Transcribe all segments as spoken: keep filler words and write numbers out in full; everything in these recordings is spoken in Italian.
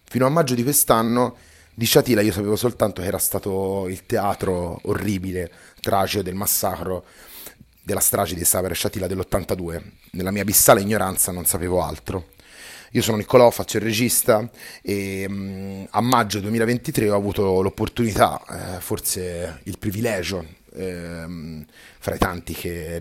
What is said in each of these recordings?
Fino a maggio di quest'anno di Sciatila io sapevo soltanto che era stato il teatro orribile, tragico del massacro, della strage di Saver e Sciatila dell'ottantadue. Nella mia abissale ignoranza non sapevo altro. Io sono Niccolò, faccio il regista e mh, a maggio duemilaventitré ho avuto l'opportunità, eh, forse il privilegio, ehm, fra i tanti che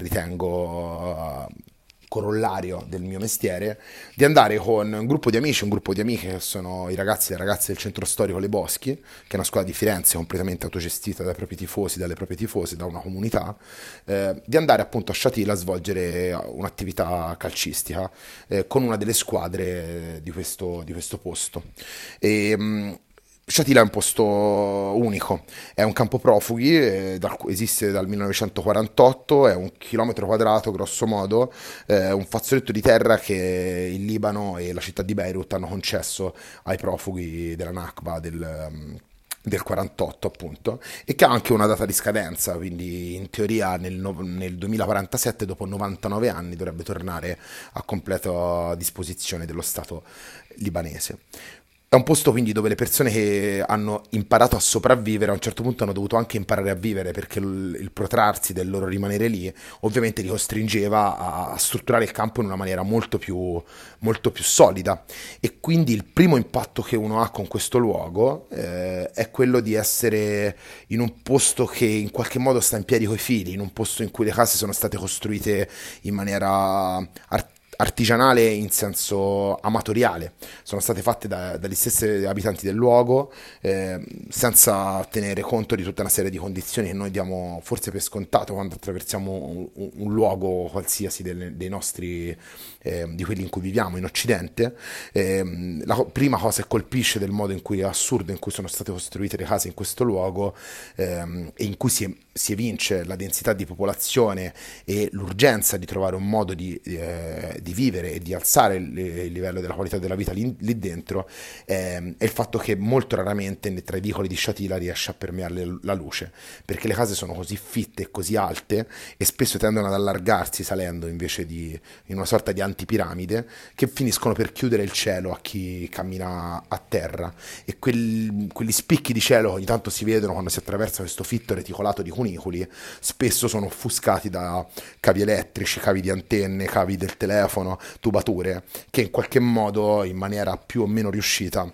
ritengo eh, corollario del mio mestiere, di andare con un gruppo di amici, un gruppo di amiche che sono i ragazzi e le ragazze del centro storico Le Boschi, che è una scuola di Firenze completamente autogestita dai propri tifosi, dalle proprie tifose, da una comunità, eh, di andare appunto a Sciatila a svolgere un'attività calcistica eh, con una delle squadre di questo, di questo posto. E, mh, Sciatila è un posto unico, è un campo profughi, eh, dal- esiste dal millenovecentoquarantotto, è un chilometro quadrato grosso modo, eh, un fazzoletto di terra che il Libano e la città di Beirut hanno concesso ai profughi della Nakba del, um, del quarantotto appunto, e che ha anche una data di scadenza, quindi in teoria nel, no- nel duemilaquarantasette, dopo novantanove anni, dovrebbe tornare a completa disposizione dello Stato libanese. È un posto quindi dove le persone che hanno imparato a sopravvivere a un certo punto hanno dovuto anche imparare a vivere, perché il, il protrarsi del loro rimanere lì ovviamente li costringeva a, a strutturare il campo in una maniera molto più, molto più solida. E quindi il primo impatto che uno ha con questo luogo eh, è quello di essere in un posto che in qualche modo sta in piedi coi fili, in un posto in cui le case sono state costruite in maniera artificiale, artigianale in senso amatoriale, sono state fatte da- dagli stessi abitanti del luogo, eh, senza tenere conto di tutta una serie di condizioni che noi diamo forse per scontato quando attraversiamo un, un- un luogo qualsiasi delle- dei nostri, eh, di quelli in cui viviamo in Occidente. Ehm, la co- prima cosa che colpisce del modo in cui è assurdo in cui sono state costruite le case in questo luogo, ehm, e in cui si, si evince la densità di popolazione e l'urgenza di trovare un modo di, eh, di vivere e di alzare il, il livello della qualità della vita lì, lì dentro, ehm, è il fatto che molto raramente nei- tra i vicoli di Sciatila riesce a permeare la luce, perché le case sono così fitte e così alte e spesso tendono ad allargarsi salendo invece di in una sorta di antipiramide, che finiscono per chiudere il cielo a chi cammina a terra, e quel- quegli spicchi di cielo che ogni tanto si vedono quando si attraversa questo fitto reticolato di cunicoli spesso sono offuscati da cavi elettrici, cavi di antenne, cavi del telefono, tubature, che in qualche modo, in maniera più o meno riuscita,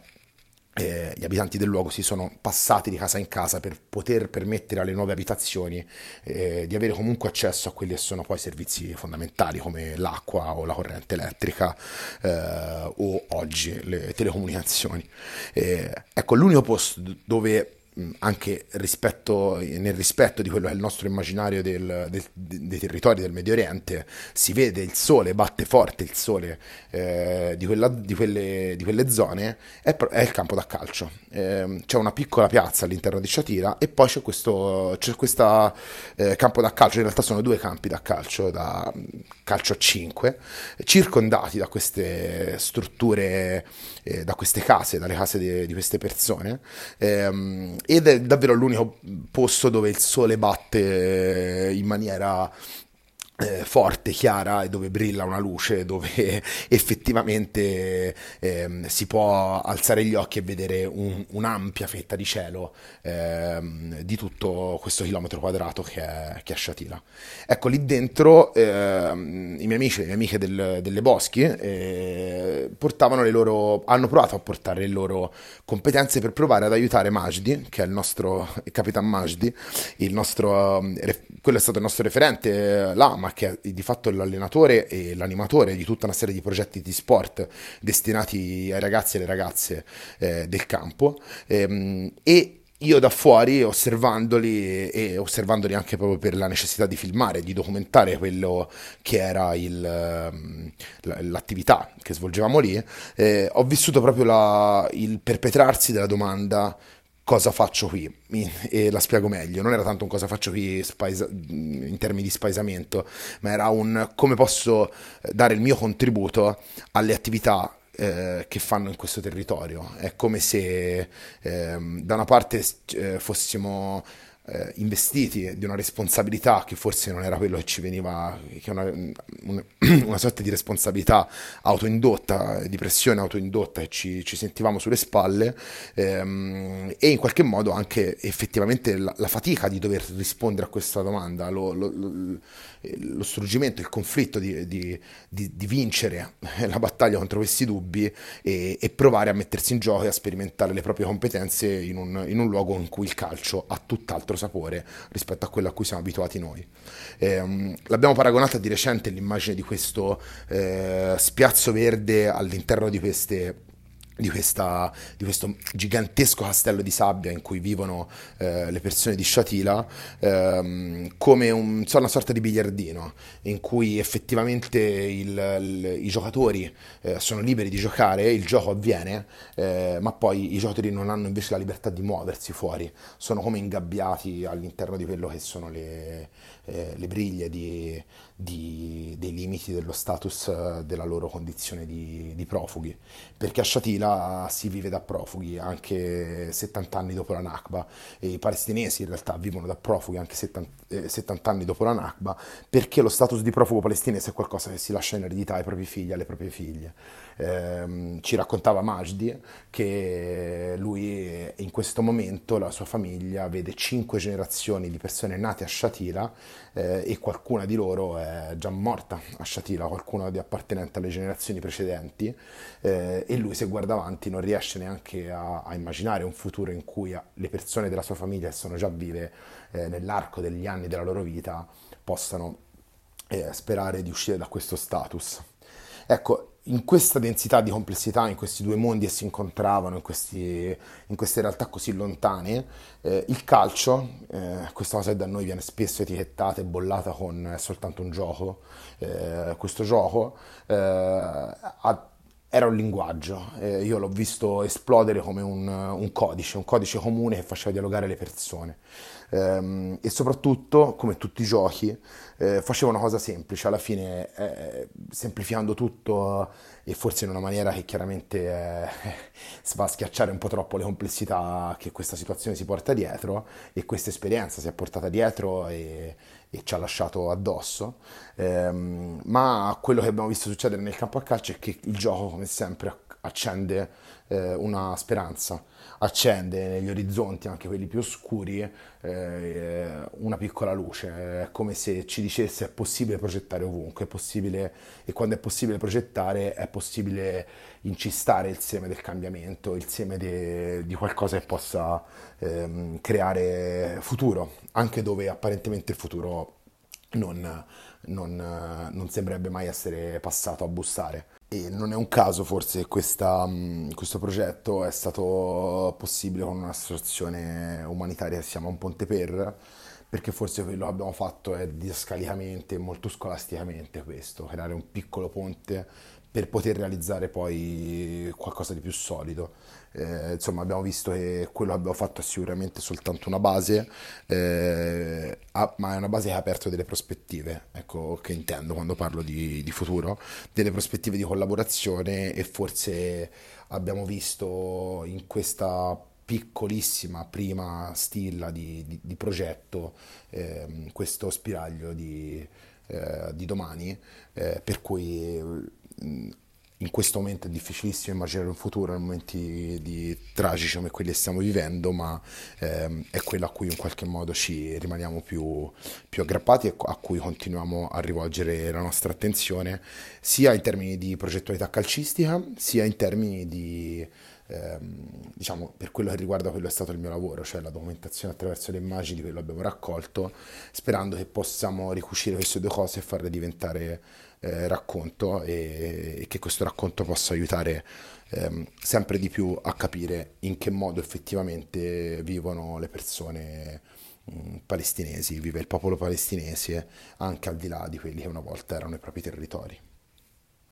eh, gli abitanti del luogo si sono passati di casa in casa per poter permettere alle nuove abitazioni eh, di avere comunque accesso a quelli che sono poi servizi fondamentali come l'acqua o la corrente elettrica, eh, o oggi le telecomunicazioni. Eh, ecco, l'unico posto dove mh, anche rispetto, nel rispetto di quello che è il nostro immaginario del- del- dei territori del Medio Oriente, si vede il sole, batte forte il sole eh, di, quella- di quelle, di quelle zone, è, pro- è il campo da calcio. Ehm, c'è una piccola piazza all'interno di Sciatira e poi c'è questo c'è questa, eh, campo da calcio, in realtà sono due campi da calcio, da mm, calcio a cinque, circondati da queste strutture, eh, da queste case, dalle case di, di queste persone, ehm, ed è davvero l'unico posto dove il sole batte in maniera eh, forte, chiara, e dove brilla una luce, dove effettivamente ehm, si può alzare gli occhi e vedere un- un'ampia fetta di cielo ehm, di tutto questo chilometro quadrato che è, che è Sciatila. Ecco, lì dentro ehm, i miei amici, le mie amiche del- delle Boschi eh, portavano le loro, hanno provato a portare le loro competenze per provare ad aiutare Majdi, che è il nostro il Capitan Majdi, il nostro, um, ref- quello è stato il nostro referente eh, là, ma che è di fatto l'allenatore e l'animatore di tutta una serie di progetti di sport destinati ai ragazzi e alle ragazze eh, del campo. Ehm, e io da fuori, osservandoli e osservandoli anche proprio per la necessità di filmare, di documentare quello che era il, ehm, la- l'attività che svolgevamo lì, eh, ho vissuto proprio la- il perpetrarsi della domanda: cosa faccio qui? Mi- E la spiego meglio: non era tanto un cosa faccio qui spaesa- in termini di spaesamento, ma era un come posso eh, dare il mio contributo alle attività eh, che fanno in questo territorio. È come se ehm, da una parte eh, fossimo eh, investiti di una responsabilità che forse non era quello che ci veniva, che è una, un- una sorta di responsabilità autoindotta, di pressione autoindotta che ci, ci sentivamo sulle spalle, ehm, e in qualche modo anche effettivamente la, la fatica di dover rispondere a questa domanda, lo, lo- lo- lo struggimento, il conflitto di, di- di- di vincere la battaglia contro questi dubbi e, e provare a mettersi in gioco e a sperimentare le proprie competenze in un, in un luogo in cui il calcio ha tutt'altro sapore rispetto a quello a cui siamo abituati noi. Ehm, l'abbiamo paragonata di recente l'immagine di questo eh, spiazzo verde all'interno di queste di, questa, di questo gigantesco castello di sabbia in cui vivono eh, le persone di Shatila, ehm, come un, so, una sorta di biliardino in cui effettivamente il- il- i giocatori eh, sono liberi di giocare, il gioco avviene, eh, ma poi i giocatori non hanno invece la libertà di muoversi fuori, sono come ingabbiati all'interno di quello che sono le, eh, le briglie di, di- dei limiti dello status eh, della loro condizione di, di profughi, perché a Shatila si vive da profughi anche settanta anni dopo la Nakba, e i palestinesi in realtà vivono da profughi anche settanta, eh, settanta anni dopo la Nakba, perché lo status di profugo palestinese è qualcosa che si lascia in eredità ai propri figli, alle proprie figlie. Ehm, ci raccontava Majdi che lui in questo momento la sua famiglia vede cinque generazioni di persone nate a Shatila, eh, e qualcuna di loro è già morta a Shatila, qualcuna di appartenente alle generazioni precedenti, eh, e lui se guarda avanti non riesce neanche a, a immaginare un futuro in cui le persone della sua famiglia che sono già vive eh, nell'arco degli anni della loro vita possano eh, sperare di uscire da questo status. Ecco, in questa densità di complessità, in questi due mondi che si incontravano, in, questi- in queste realtà così lontane, eh, il calcio, eh, questa cosa che da noi viene spesso etichettata e bollata con è soltanto un gioco, eh, questo gioco eh, ha- era un linguaggio, eh, io l'ho visto esplodere come un, un codice, un codice comune che faceva dialogare le persone. Ehm, e soprattutto, come tutti i giochi, eh, faceva una cosa semplice, alla fine eh, semplificando tutto e forse in una maniera che chiaramente eh, va a schiacciare un po' troppo le complessità che questa situazione si porta dietro e questa esperienza si è portata dietro e, e ci ha lasciato addosso. Ehm, ma quello che abbiamo visto succedere nel campo a calcio è che il gioco, come sempre, accende eh, una speranza, accende negli orizzonti, anche quelli più oscuri, eh, una piccola luce. È come se ci dicesse è possibile progettare ovunque, è possibile, e quando è possibile progettare è possibile incistare il seme del cambiamento, il seme de- di qualcosa che possa ehm, creare futuro, anche dove apparentemente il futuro non, non, non sembrerebbe mai essere passato a bussare. E non è un caso forse che questa, mh, questo progetto è stato possibile con un'associazione umanitaria che si chiama Un Ponte Per, perché forse quello che abbiamo fatto è didascalicamente, molto scolasticamente questo, creare un piccolo ponte per poter realizzare poi qualcosa di più solido. Eh, insomma, abbiamo visto che quello che abbiamo fatto è sicuramente soltanto una base, eh, ha- ma è una base che ha aperto delle prospettive, ecco che intendo quando parlo di, di futuro, delle prospettive di collaborazione, e forse abbiamo visto in questa piccolissima prima stilla di, di- di progetto ehm, questo spiraglio di, eh, di domani, eh, per cui mh, in questo momento è difficilissimo immaginare un futuro in momenti di tragici come quelli che stiamo vivendo, ma ehm, è quello a cui in qualche modo ci rimaniamo più, più aggrappati e a cui continuiamo a rivolgere la nostra attenzione, sia in termini di progettualità calcistica, sia in termini di, ehm, diciamo, per quello che riguarda quello che è stato il mio lavoro, cioè la documentazione attraverso le immagini di quello che abbiamo raccolto, sperando che possiamo ricucire queste due cose e farle diventare eh, racconto, e, e che questo racconto possa aiutare ehm, sempre di più a capire in che modo effettivamente vivono le persone mh, palestinesi, vive il popolo palestinese anche al di là di quelli che una volta erano i propri territori.